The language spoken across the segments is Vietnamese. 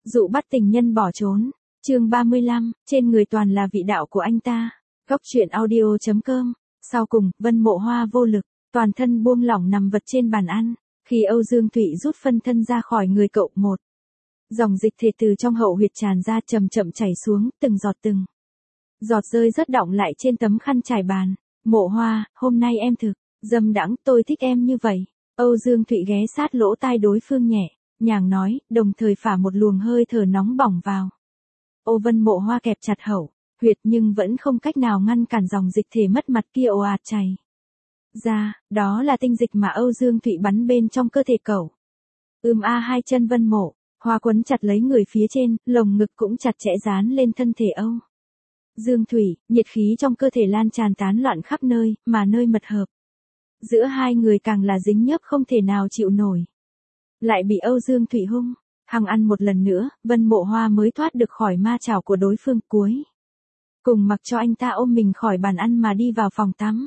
Dụ bắt tình nhân bỏ trốn. Chương 35, trên người toàn là vị đạo của anh ta. Góc truyện audio.com. Sau cùng, Vân Mộ Hoa vô lực, toàn thân buông lỏng nằm vật trên bàn ăn. Khi Âu Dương Thụy rút phân thân ra khỏi người cậu một, dòng dịch thể từ trong hậu huyệt tràn ra chậm chậm chảy xuống, từng giọt rơi rớt đọng lại trên tấm khăn trải bàn. Mộ Hoa, hôm nay em thực dâm đãng, tôi thích em như vậy. Âu Dương Thụy ghé sát lỗ tai đối phương nhẹ nhàng nói, đồng thời phả một luồng hơi thở nóng bỏng vào. Ô Vân Mộ Hoa kẹp chặt hậu huyệt nhưng vẫn không cách nào ngăn cản dòng dịch thể mất mặt kia ồ ạt chảy ra, đó là tinh dịch mà Âu Dương Thụy bắn bên trong cơ thể cậu. Hai chân Vân Mộ Hoa quấn chặt lấy người phía trên, lồng ngực cũng chặt chẽ dán lên thân thể Âu Dương Thụy, nhiệt khí trong cơ thể lan tràn tán loạn khắp nơi, mà nơi mật hợp giữa hai người càng là dính nhớp không thể nào chịu nổi. Lại bị Âu Dương Thụy hung hăng ăn một lần nữa, Vân Mộ Hoa mới thoát được khỏi ma chảo của đối phương, cuối cùng mặc cho anh ta ôm mình khỏi bàn ăn mà đi vào phòng tắm.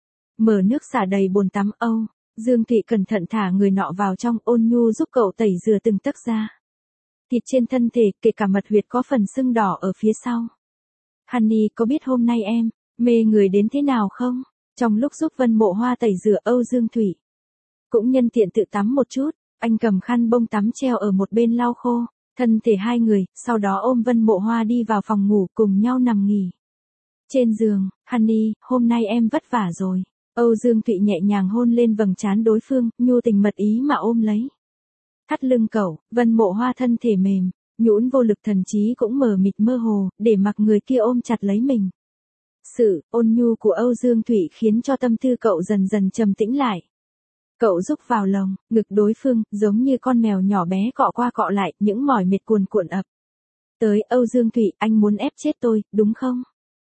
Mở nước xả đầy bồn tắm, Âu Dương Thụy cẩn thận thả người nọ vào trong, ôn nhu giúp cậu tẩy rửa từng tấc da thịt trên thân thể, kể cả mật huyệt có phần sưng đỏ ở phía sau. Honey, có biết hôm nay em mê người đến thế nào không? Trong lúc giúp Vân Mộ Hoa tẩy rửa, Âu Dương Thụy cũng nhân tiện tự tắm một chút. Anh cầm khăn bông tắm treo ở một bên lau khô thân thể hai người, sau đó ôm Vân Mộ Hoa đi vào phòng ngủ, cùng nhau nằm nghỉ trên giường. Honey, hôm nay em vất vả rồi. Âu Dương Thụy nhẹ nhàng hôn lên vầng trán đối phương, nhu tình mật ý mà ôm lấy thắt lưng cậu. Vân Mộ Hoa thân thể mềm nhũn vô lực, thần trí cũng mờ mịt mơ hồ, để mặc người kia ôm chặt lấy mình. Sự ôn nhu của Âu Dương Thụy khiến cho tâm tư cậu dần dần trầm tĩnh lại. Cậu rúc vào lồng ngực đối phương, giống như con mèo nhỏ bé cọ qua cọ lại, những mỏi mệt cuồn cuộn ập tới. Âu Dương Thụy, anh muốn ép chết tôi, đúng không?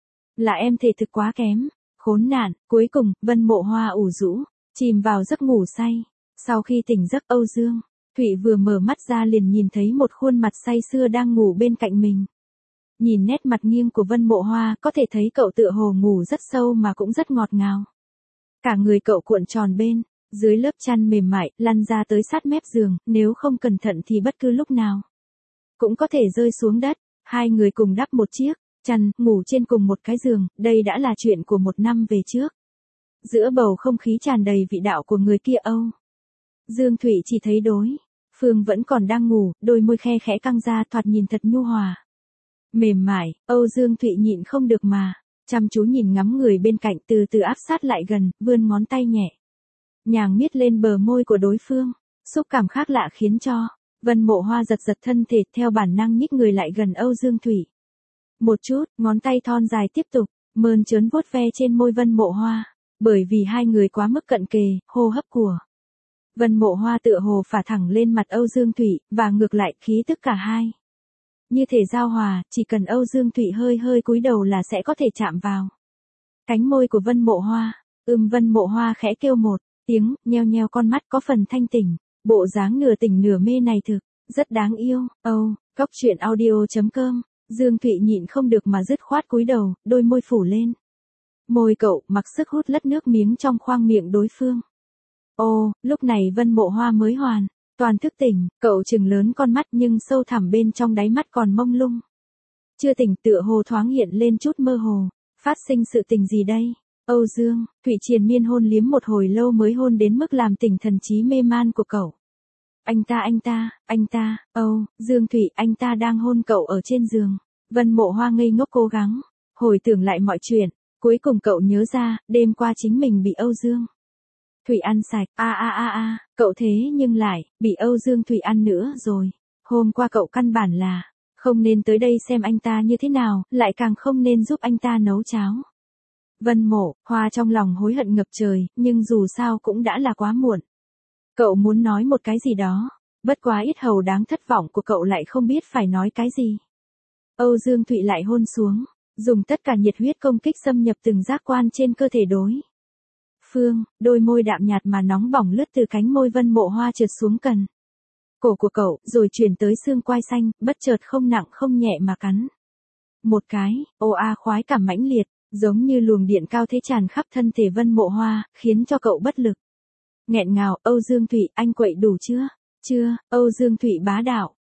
Là em thể thực quá kém. Khốn nạn. Cuối cùng, Vân Mộ Hoa ủ rũ chìm vào giấc ngủ say. Sau khi tỉnh giấc, Âu Dương Thụy vừa mở mắt ra liền nhìn thấy một khuôn mặt say sưa đang ngủ bên cạnh mình. Nhìn nét mặt nghiêng của Vân Mộ Hoa, có thể thấy cậu tựa hồ ngủ rất sâu mà cũng rất ngọt ngào. Cả người cậu cuộn tròn bên dưới lớp chăn mềm mại, lăn ra tới sát mép giường, nếu không cẩn thận thì bất cứ lúc nào cũng có thể rơi xuống đất. Hai người cùng đắp một chiếc chăn, ngủ trên cùng một cái giường, đây đã là chuyện của 1 năm về trước. Giữa bầu không khí tràn đầy vị đạo của người kia, Âu Dương Thụy chỉ thấy đối phương vẫn còn đang ngủ, đôi môi khe khẽ căng ra, thoạt nhìn thật nhu hòa mềm mại. Âu Dương Thụy nhịn không được mà chăm chú nhìn ngắm người bên cạnh, từ từ áp sát lại gần, vươn ngón tay nhẹ nhàng miết lên bờ môi của đối phương. Xúc cảm khác lạ khiến cho Vân Mộ Hoa giật giật thân thể, theo bản năng nhích người lại gần Âu Dương Thụy một chút, ngón tay thon dài tiếp tục mơn trớn vuốt ve trên môi Vân Mộ Hoa. Bởi vì hai người quá mức cận kề, hô hấp của Vân Mộ Hoa tựa hồ phả thẳng lên mặt Âu Dương Thụy, và ngược lại, khí tức cả hai như thể giao hòa, chỉ cần Âu Dương Thụy hơi hơi cúi đầu là sẽ có thể chạm vào cánh môi của Vân Mộ Hoa. Vân Mộ Hoa khẽ kêu một tiếng, nheo nheo con mắt có phần thanh tỉnh. Bộ dáng nửa tỉnh nửa mê này thực rất đáng yêu. Góc truyện audio.com. Dương Thụy nhịn không được mà dứt khoát cúi đầu, đôi môi phủ lên môi cậu, mặc sức hút lất nước miếng trong khoang miệng đối phương. Lúc này Vân Mộ Hoa mới hoàn toàn thức tỉnh, cậu trừng lớn con mắt nhưng sâu thẳm bên trong đáy mắt còn mông lung chưa tỉnh, tựa hồ thoáng hiện lên chút mơ hồ. Phát sinh sự tình gì đây? Âu Dương Thụy triền miên hôn liếm một hồi lâu mới hôn đến mức làm tỉnh thần trí mê man của cậu. Anh ta, Âu Dương Thụy, anh ta đang hôn cậu ở trên giường. Vân Mộ Hoa ngây ngốc cố gắng hồi tưởng lại mọi chuyện, cuối cùng cậu nhớ ra, đêm qua chính mình bị Âu Dương Thụy ăn sạch. Cậu thế nhưng lại bị Âu Dương Thụy ăn nữa rồi. Hôm qua cậu căn bản là không nên tới đây xem anh ta như thế nào, lại càng không nên giúp anh ta nấu cháo. Vân Mộ Hoa trong lòng hối hận ngập trời, nhưng dù sao cũng đã là quá muộn. Cậu muốn nói một cái gì đó, bất quá yết hầu đáng thất vọng của cậu lại không biết phải nói cái gì. Âu Dương Thụy lại hôn xuống, dùng tất cả nhiệt huyết công kích xâm nhập từng giác quan trên cơ thể đối phương. Đôi môi đạm nhạt mà nóng bỏng lướt từ cánh môi Vân Mộ Hoa trượt xuống cần cổ của cậu, rồi chuyển tới xương quai xanh, bất chợt không nặng không nhẹ mà cắn một cái. Khoái cảm mãnh liệt, giống như luồng điện cao thế tràn khắp thân thể Vân Mộ Hoa, khiến cho cậu bất lực nghẹn ngào. Âu Dương Thụy, anh quậy đủ chưa? Chưa. Âu Dương Thụy bá đạo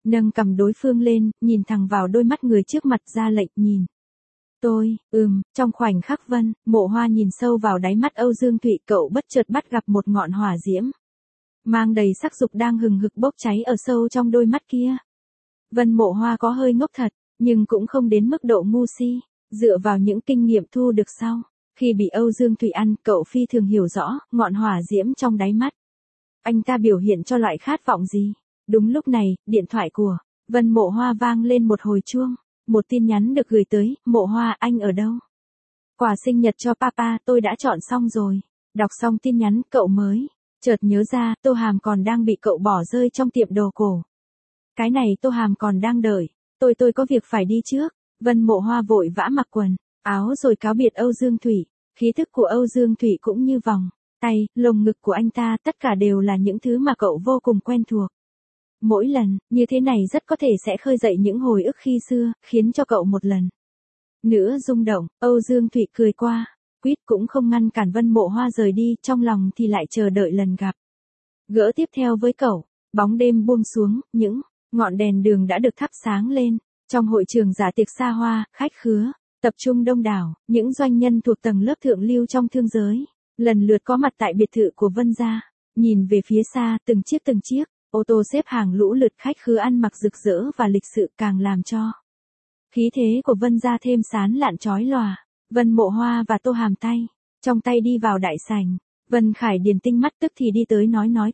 nâng cầm đối phương lên, nhìn thẳng vào đôi mắt người trước mặt ra lệnh nhìn. Tôi, trong khoảnh khắc Vân Mộ Hoa nhìn sâu vào đáy mắt Âu Dương Thụy, cậu bất chợt bắt gặp một ngọn hỏa diễm mang đầy sắc dục đang hừng hực bốc cháy ở sâu trong đôi mắt kia. Vân Mộ Hoa có hơi ngốc thật, nhưng cũng không đến mức độ ngu si, dựa vào những kinh nghiệm thu được sau. Khi bị Âu Dương Thụy ăn, cậu phi thường hiểu rõ, ngọn hỏa diễm trong đáy mắt. Anh ta biểu hiện cho loại khát vọng gì? Đúng lúc này, điện thoại của Vân Mộ Hoa vang lên một hồi chuông. Một tin nhắn được gửi tới, Mộ Hoa anh ở đâu? Quà sinh nhật cho papa tôi đã chọn xong rồi. Đọc xong tin nhắn, cậu mới chợt nhớ ra, Tô Hàm còn đang bị cậu bỏ rơi trong tiệm đồ cổ. Cái này Tô Hàm còn đang đợi. Tôi có việc phải đi trước. Vân Mộ Hoa vội vã mặc quần áo rồi cáo biệt Âu Dương Thụy. Khí thức của Âu Dương Thụy cũng như vòng tay, lồng ngực của anh ta, tất cả đều là những thứ mà cậu vô cùng quen thuộc. Mỗi lần như thế này rất có thể sẽ khơi dậy những hồi ức khi xưa, khiến cho cậu một lần nữa rung động. Âu Dương Thụy cười qua, quýt cũng không ngăn cản Vân Mộ Hoa rời đi, trong lòng thì lại chờ đợi lần gặp gỡ tiếp theo với cậu. Bóng đêm buông xuống, những ngọn đèn đường đã được thắp sáng lên. Trong hội trường dạ tiệc xa hoa, khách khứa tập trung đông đảo, những doanh nhân thuộc tầng lớp thượng lưu trong thương giới lần lượt có mặt tại biệt thự của Vân gia. Nhìn về phía xa, từng chiếc ô tô xếp hàng lũ lượt, khách khứa ăn mặc rực rỡ và lịch sự, càng làm cho khí thế của Vân gia thêm sán lạn chói lòa. Vân Mộ Hoa và Tô Hàm tay trong tay đi vào đại sảnh. Vân Khải Điền tinh mắt tức thì đi tới nói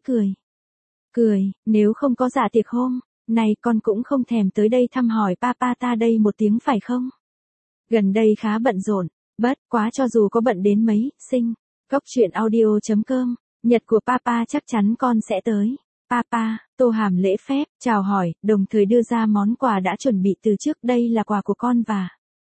cười, nếu không có dạ tiệc hôm này con cũng không thèm tới đây thăm hỏi papa ta đây một tiếng phải không? Gần đây khá bận rộn, bất quá cho dù có bận đến mấy, Cốc truyện audio.com, nhật của papa chắc chắn con sẽ tới. Papa, Tô Hàm lễ phép, chào hỏi, đồng thời đưa ra món quà đã chuẩn bị từ trước, đây là quà của con và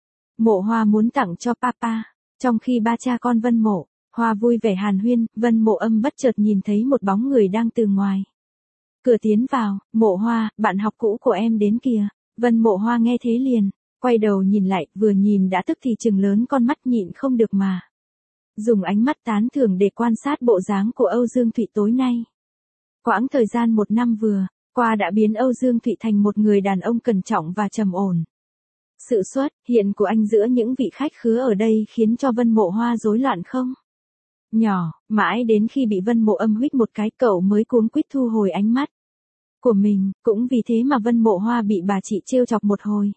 Mộ Hoa muốn tặng cho papa. Trong khi ba cha con Vân Mộ Hoa vui vẻ hàn huyên, Vân Mộ Âm bất chợt nhìn thấy một bóng người đang từ ngoài cửa tiến vào. Mộ Hoa, bạn học cũ của em đến kìa. Vân Mộ Hoa nghe thế liền quay đầu nhìn lại, vừa nhìn đã tức thì trừng lớn con mắt, nhịn không được mà dùng ánh mắt tán thưởng để quan sát bộ dáng của Âu Dương Thụy tối nay. Quãng thời gian 1 năm vừa qua đã biến Âu Dương Thụy thành một người đàn ông cẩn trọng và trầm ổn. Sự xuất hiện của anh giữa những vị khách khứa ở đây khiến cho Vân Mộ Hoa rối loạn không nhỏ, mãi đến khi bị Vân Mộ Âm huých một cái, cậu mới cuống quýt thu hồi ánh mắt của mình. Cũng vì thế mà Vân Mộ Hoa bị bà chị trêu chọc một hồi.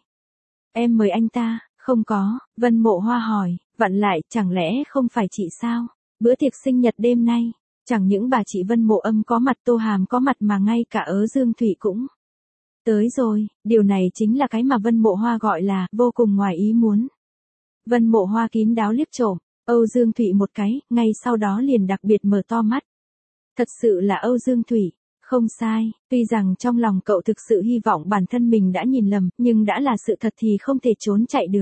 Em mời anh ta? Không có. Vân Mộ Hoa hỏi, vặn lại, chẳng lẽ không phải chị sao? Bữa tiệc sinh nhật đêm nay, chẳng những bà chị Vân Mộ Âm có mặt, Tô Hàm có mặt mà ngay cả Âu Dương Thụy cũng tới rồi. Điều này chính là cái mà Vân Mộ Hoa gọi là vô cùng ngoài ý muốn. Vân Mộ Hoa kín đáo liếc trộm Âu Dương Thụy một cái, ngay sau đó liền đặc biệt mở to mắt. Thật sự là Âu Dương Thụy. Không sai, tuy rằng trong lòng cậu thực sự hy vọng bản thân mình đã nhìn lầm, nhưng đã là sự thật thì không thể trốn chạy được.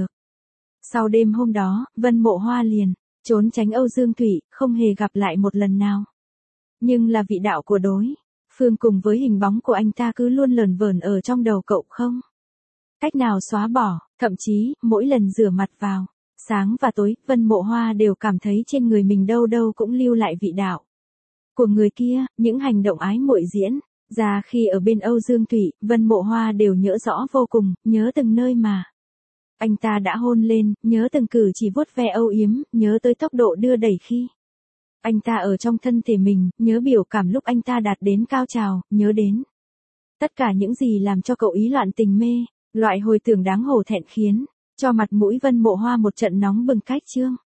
Sau đêm hôm đó, Vân Mộ Hoa liền trốn tránh Âu Dương Thụy, không hề gặp lại một lần nào. Nhưng là vị đạo của đối phương cùng với hình bóng của anh ta cứ luôn lờn vờn ở trong đầu cậu, không cách nào xóa bỏ. Thậm chí, mỗi lần rửa mặt vào sáng và tối, Vân Mộ Hoa đều cảm thấy trên người mình đâu đâu cũng lưu lại vị đạo của người kia. Những hành động ái muội diễn ra khi ở bên Âu Dương Thụy, Vân Mộ Hoa đều nhớ rõ vô cùng, nhớ từng nơi mà anh ta đã hôn lên, nhớ từng cử chỉ vuốt ve âu yếm, nhớ tới tốc độ đưa đẩy khi anh ta ở trong thân thể mình, nhớ biểu cảm lúc anh ta đạt đến cao trào, nhớ đến tất cả những gì làm cho cậu ý loạn tình mê. Loại hồi tưởng đáng hổ thẹn khiến cho mặt mũi Vân Mộ Hoa một trận nóng bừng cách trương.